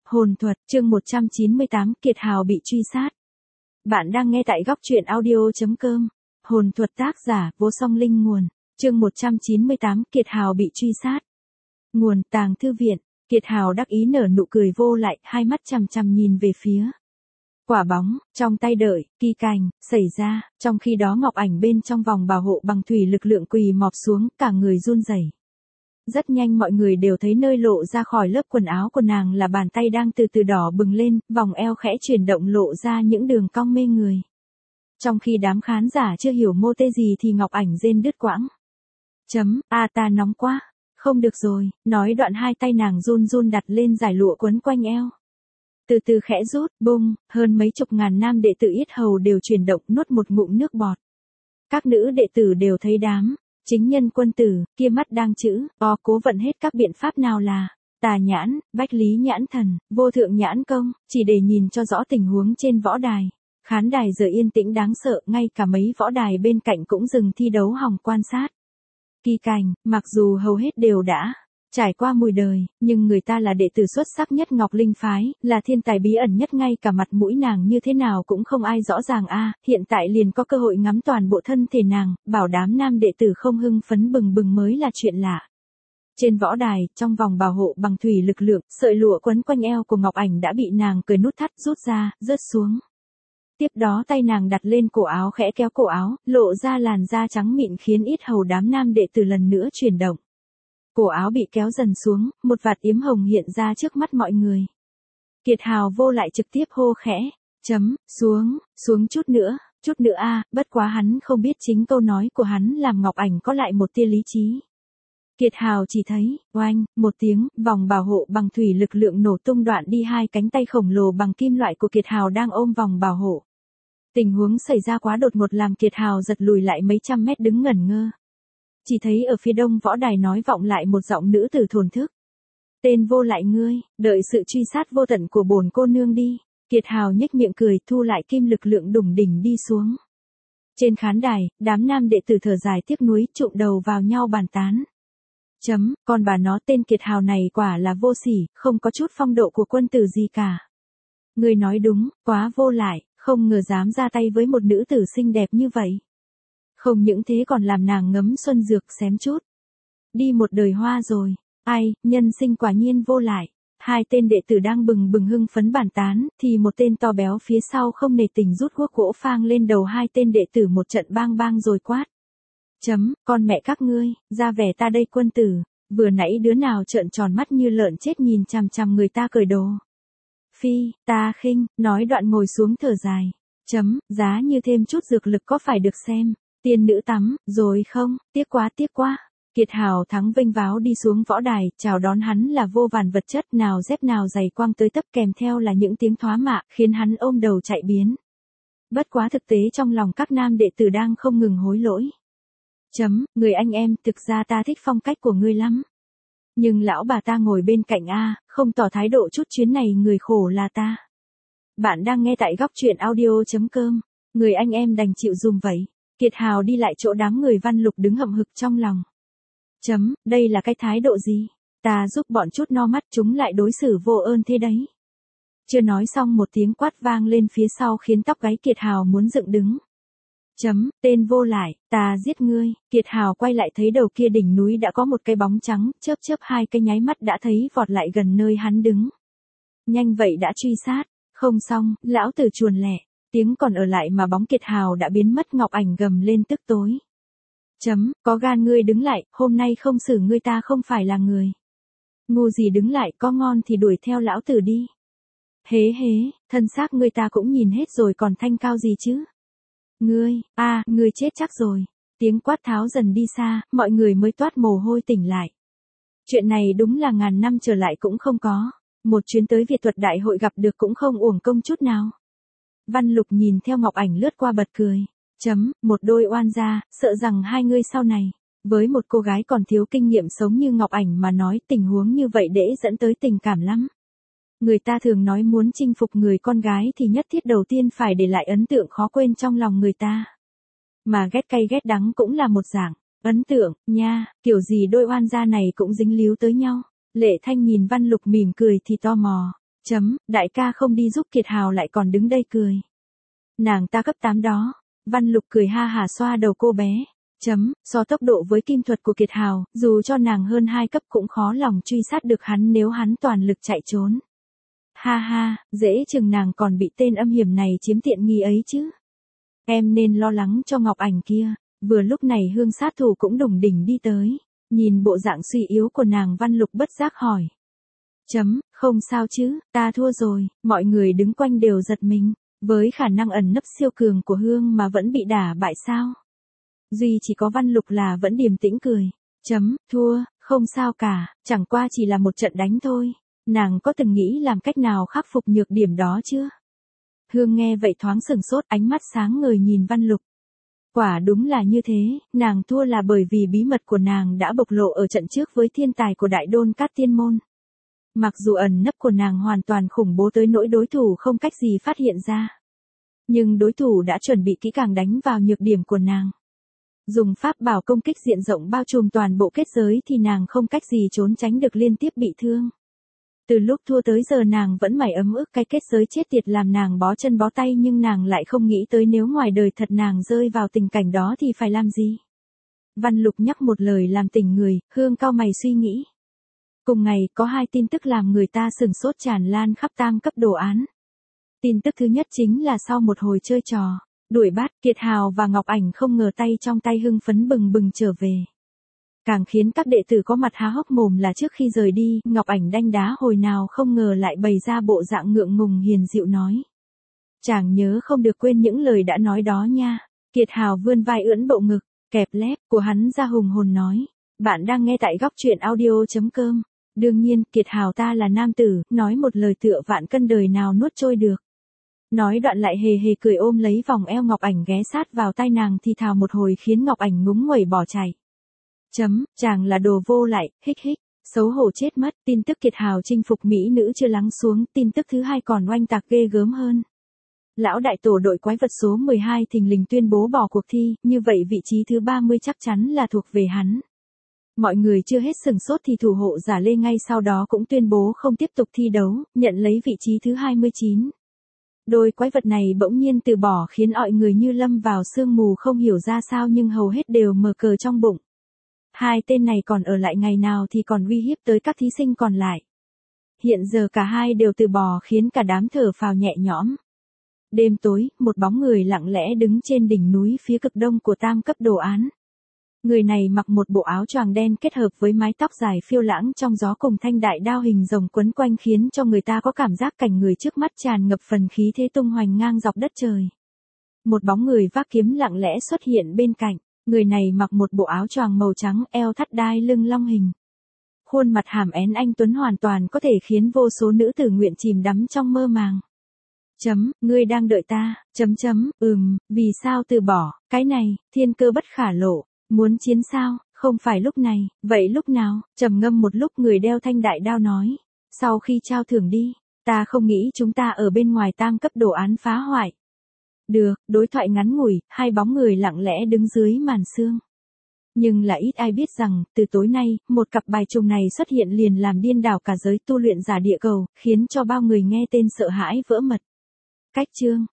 Hồn thuật, chương 198, Kiệt Hào bị truy sát. Bạn đang nghe tại góc truyện audio.com. Hồn thuật tác giả, Vô Song Linh nguồn. Chương 198, Kiệt Hào bị truy sát. Nguồn, Tàng Thư Viện. Kiệt Hào đắc ý nở nụ cười vô lại, hai mắt chằm chằm nhìn về phía quả bóng, trong tay đợi, kỳ cành, xảy ra, trong khi đó Ngọc Ảnh bên trong vòng bảo hộ bằng thủy lực lượng quỳ mọp xuống, cả người run rẩy. Rất nhanh mọi người đều thấy nơi lộ ra khỏi lớp quần áo của nàng là bàn tay đang từ từ đỏ bừng lên, vòng eo khẽ chuyển động lộ ra những đường cong mê người. Trong khi đám khán giả chưa hiểu mô tê gì thì Ngọc Ảnh rên đứt quãng. Ta nóng quá, không được rồi, nói đoạn hai tay nàng run run đặt lên dải lụa quấn quanh eo. Từ từ khẽ rút, bung, hơn mấy chục ngàn nam đệ tử yết hầu đều chuyển động nuốt một ngụm nước bọt. Các nữ đệ tử đều thấy đám chính nhân quân tử, kia mắt đang chữ, cố vận hết các biện pháp nào là tà nhãn, bách lý nhãn thần, vô thượng nhãn công, chỉ để nhìn cho rõ tình huống trên võ đài. Khán đài giờ yên tĩnh đáng sợ, ngay cả mấy võ đài bên cạnh cũng dừng thi đấu hòng quan sát. Kỳ cành, mặc dù hầu hết đều đã trải qua mùi đời, nhưng người ta là đệ tử xuất sắc nhất Ngọc Linh phái, là thiên tài bí ẩn nhất, ngay cả mặt mũi nàng như thế nào cũng không ai rõ ràng hiện tại liền có cơ hội ngắm toàn bộ thân thể nàng, bảo đám nam đệ tử không hưng phấn bừng bừng mới là chuyện lạ. Trên võ đài, trong vòng bảo hộ bằng thủy lực lượng, sợi lụa quấn quanh eo của Ngọc Ảnh đã bị nàng cởi nút thắt rút ra, rớt xuống. Tiếp đó tay nàng đặt lên cổ áo khẽ kéo cổ áo, lộ ra làn da trắng mịn khiến yết hầu đám nam đệ tử lần nữa chuyển động. Cổ áo bị kéo dần xuống, một vạt yếm hồng hiện ra trước mắt mọi người. Kiệt Hào vô lại trực tiếp hô khẽ, xuống chút nữa bất quá hắn không biết chính câu nói của hắn làm Ngọc Ảnh có lại một tia lý trí. Kiệt Hào chỉ thấy, oanh, một tiếng, vòng bảo hộ bằng thủy lực lượng nổ tung, đoạn đi hai cánh tay khổng lồ bằng kim loại của Kiệt Hào đang ôm vòng bảo hộ. Tình huống xảy ra quá đột ngột làm Kiệt Hào giật lùi lại mấy trăm mét đứng ngẩn ngơ. Chỉ thấy ở phía đông võ đài nói vọng lại một giọng nữ tử thổn thức. Tên vô lại ngươi, đợi sự truy sát vô tận của bổn cô nương đi. Kiệt Hào nhếch miệng cười, thu lại kim lực lượng đủng đỉnh đi xuống. Trên khán đài, đám nam đệ tử thở dài tiếc nuối, trụm đầu vào nhau bàn tán. Con bà nó, tên Kiệt Hào này quả là vô sỉ, không có chút phong độ của quân tử gì cả. Ngươi nói đúng, quá vô lại, không ngờ dám ra tay với một nữ tử xinh đẹp như vậy. Không những thế còn làm nàng ngấm xuân dược xém chút đi một đời hoa rồi. Ai, nhân sinh quả nhiên vô lại. Hai tên đệ tử đang bừng bừng hưng phấn bàn tán, thì một tên to béo phía sau không nề tình rút guốc gỗ phang lên đầu hai tên đệ tử một trận bang bang rồi quát. Con mẹ các ngươi, ra vẻ ta đây quân tử, vừa nãy đứa nào trợn tròn mắt như lợn chết nhìn chằm chằm người ta cởi đồ. Phi, ta khinh, nói đoạn ngồi xuống thở dài. Giá như thêm chút dược lực có phải được xem. Tiên nữ tắm, rồi không, tiếc quá. Kiệt Hào thắng vênh váo đi xuống võ đài, chào đón hắn là vô vàn vật chất, nào dép nào giày quang tới tấp, kèm theo là những tiếng thoá mạ, khiến hắn ôm đầu chạy biến. Bất quá thực tế trong lòng các nam đệ tử đang không ngừng hối lỗi. Người anh em, thực ra ta thích phong cách của ngươi lắm. Nhưng lão bà ta ngồi bên cạnh không tỏ thái độ chút, chuyến này người khổ là ta. Bạn đang nghe tại góc truyện audio.com. Người anh em đành chịu dùm vậy. Kiệt Hào đi lại chỗ đám người Văn Lục đứng hậm hực trong lòng. Đây là cái thái độ gì? Ta giúp bọn chút no mắt chúng lại đối xử vô ơn thế đấy. Chưa nói xong một tiếng quát vang lên phía sau khiến tóc gáy Kiệt Hào muốn dựng đứng. Tên vô lại, ta giết ngươi. Kiệt Hào quay lại thấy đầu kia đỉnh núi đã có một cái bóng trắng, chớp hai cái nháy mắt đã thấy vọt lại gần nơi hắn đứng. Nhanh vậy đã truy sát, không xong, lão tử chuồn lẻ. Tiếng còn ở lại mà bóng Kiệt Hào đã biến mất. Ngọc Ảnh gầm lên tức tối. Có gan ngươi đứng lại, hôm nay không xử ngươi ta không phải là người. Ngu gì đứng lại, có ngon thì đuổi theo lão tử đi. Hế, thân xác ngươi ta cũng nhìn hết rồi còn thanh cao gì chứ. Ngươi chết chắc rồi. Tiếng quát tháo dần đi xa, mọi người mới toát mồ hôi tỉnh lại. Chuyện này đúng là ngàn năm trở lại cũng không có. Một chuyến tới Việt Thuật Đại hội gặp được cũng không uổng công chút nào. Văn Lục nhìn theo Ngọc Ảnh lướt qua bật cười. Một đôi oan gia, sợ rằng hai ngươi sau này, với một cô gái còn thiếu kinh nghiệm sống như Ngọc Ảnh mà nói, tình huống như vậy dễ dẫn tới tình cảm lắm. Người ta thường nói muốn chinh phục người con gái thì nhất thiết đầu tiên phải để lại ấn tượng khó quên trong lòng người ta. Mà ghét cay ghét đắng cũng là một dạng ấn tượng, nha, kiểu gì đôi oan gia này cũng dính líu tới nhau. Lệ Thanh nhìn Văn Lục mỉm cười thì tò mò. Đại ca không đi giúp Kiệt Hào lại còn đứng đây cười. Nàng ta cấp 8 đó. Văn Lục cười ha hả xoa đầu cô bé. So tốc độ với kim thuật của Kiệt Hào, dù cho nàng hơn 2 cấp cũng khó lòng truy sát được hắn nếu hắn toàn lực chạy trốn. Ha ha, dễ chừng nàng còn bị tên âm hiểm này chiếm tiện nghi ấy chứ. Em nên lo lắng cho Ngọc Ảnh kia. Vừa lúc này Hương sát thủ cũng đủng đỉnh đi tới. Nhìn bộ dạng suy yếu của nàng, Văn Lục bất giác hỏi. Không sao chứ, ta thua rồi. Mọi người đứng quanh đều giật mình. Với khả năng ẩn nấp siêu cường của Hương mà vẫn bị đả bại sao? Duy chỉ có Văn Lục là vẫn điềm tĩnh cười. Thua, không sao cả, chẳng qua chỉ là một trận đánh thôi. Nàng có từng nghĩ làm cách nào khắc phục nhược điểm đó chưa? Hương nghe vậy thoáng sửng sốt, ánh mắt sáng ngời nhìn Văn Lục. Quả đúng là như thế, nàng thua là bởi vì bí mật của nàng đã bộc lộ ở trận trước với thiên tài của Đại Đôn Cát Tiên Môn. Mặc dù ẩn nấp của nàng hoàn toàn khủng bố tới nỗi đối thủ không cách gì phát hiện ra. Nhưng đối thủ đã chuẩn bị kỹ càng đánh vào nhược điểm của nàng. Dùng pháp bảo công kích diện rộng bao trùm toàn bộ kết giới thì nàng không cách gì trốn tránh được, liên tiếp bị thương. Từ lúc thua tới giờ nàng vẫn mải ấm ức cái kết giới chết tiệt làm nàng bó chân bó tay, nhưng nàng lại không nghĩ tới nếu ngoài đời thật nàng rơi vào tình cảnh đó thì phải làm gì. Văn Lục nhắc một lời làm tỉnh người, Hương cau mày suy nghĩ. Cùng ngày có 2 tin tức làm người ta sửng sốt tràn lan khắp tam cấp đồ án. Tin tức thứ nhất chính là sau một hồi chơi trò đuổi bắt, Kiệt Hào và Ngọc Ảnh không ngờ tay trong tay hưng phấn bừng bừng trở về. Càng khiến các đệ tử có mặt há hốc mồm là trước khi rời đi, Ngọc Ảnh đanh đá hồi nào không ngờ lại bày ra bộ dạng ngượng ngùng hiền dịu nói. Chàng nhớ không được quên những lời đã nói đó nha. Kiệt Hào vươn vai ưỡn bộ ngực, kẹp lép của hắn ra hùng hồn nói. Bạn đang nghe tại góc truyện audio.com. Đương nhiên, Kiệt Hào ta là nam tử, nói một lời tựa vạn cân đời nào nuốt trôi được. Nói đoạn lại hề hề cười ôm lấy vòng eo Ngọc Ảnh ghé sát vào tai nàng thì thào một hồi khiến Ngọc Ảnh ngúng nguẩy bỏ chạy. Chàng là đồ vô lại, hích hích, xấu hổ chết mất. Tin tức Kiệt Hào chinh phục mỹ nữ chưa lắng xuống, tin tức thứ 2 còn oanh tạc ghê gớm hơn. Lão đại tổ đội quái vật số 12 thình lình tuyên bố bỏ cuộc thi, như vậy vị trí thứ 30 chắc chắn là thuộc về hắn. Mọi người chưa hết sừng sốt thì thủ hộ giả Lê ngay sau đó cũng tuyên bố không tiếp tục thi đấu, nhận lấy vị trí thứ 29. Đôi quái vật này bỗng nhiên từ bỏ khiến mọi người như lâm vào sương mù không hiểu ra sao, nhưng hầu hết đều mờ cờ trong bụng. 2 tên này còn ở lại ngày nào thì còn uy hiếp tới các thí sinh còn lại. Hiện giờ cả hai đều từ bỏ khiến cả đám thở phào nhẹ nhõm. Đêm tối, một bóng người lặng lẽ đứng trên đỉnh núi phía cực đông của tam cấp đồ án. Người này mặc một bộ áo choàng đen kết hợp với mái tóc dài phiêu lãng trong gió cùng thanh đại đao hình rồng quấn quanh khiến cho người ta có cảm giác cảnh người trước mắt tràn ngập phần khí thế tung hoành ngang dọc đất trời. Một bóng người vác kiếm lặng lẽ xuất hiện bên cạnh. Người này mặc một bộ áo choàng màu trắng, eo thắt đai lưng long hình. Khuôn mặt hàm én anh tuấn hoàn toàn có thể khiến vô số nữ tử nguyện chìm đắm trong mơ màng. Ngươi đang đợi ta, vì sao từ bỏ, cái này, thiên cơ bất khả lộ, muốn chiến sao, không phải lúc này, vậy lúc nào, trầm ngâm một lúc người đeo thanh đại đao nói, sau khi trao thưởng đi, ta không nghĩ chúng ta ở bên ngoài tam cấp đồ án phá hoại. Được, đối thoại ngắn ngủi, 2 bóng người lặng lẽ đứng dưới màn sương. Nhưng là ít ai biết rằng, từ tối nay, một cặp bài trùng này xuất hiện liền làm điên đảo cả giới tu luyện giả địa cầu, khiến cho bao người nghe tên sợ hãi vỡ mật. Cách chương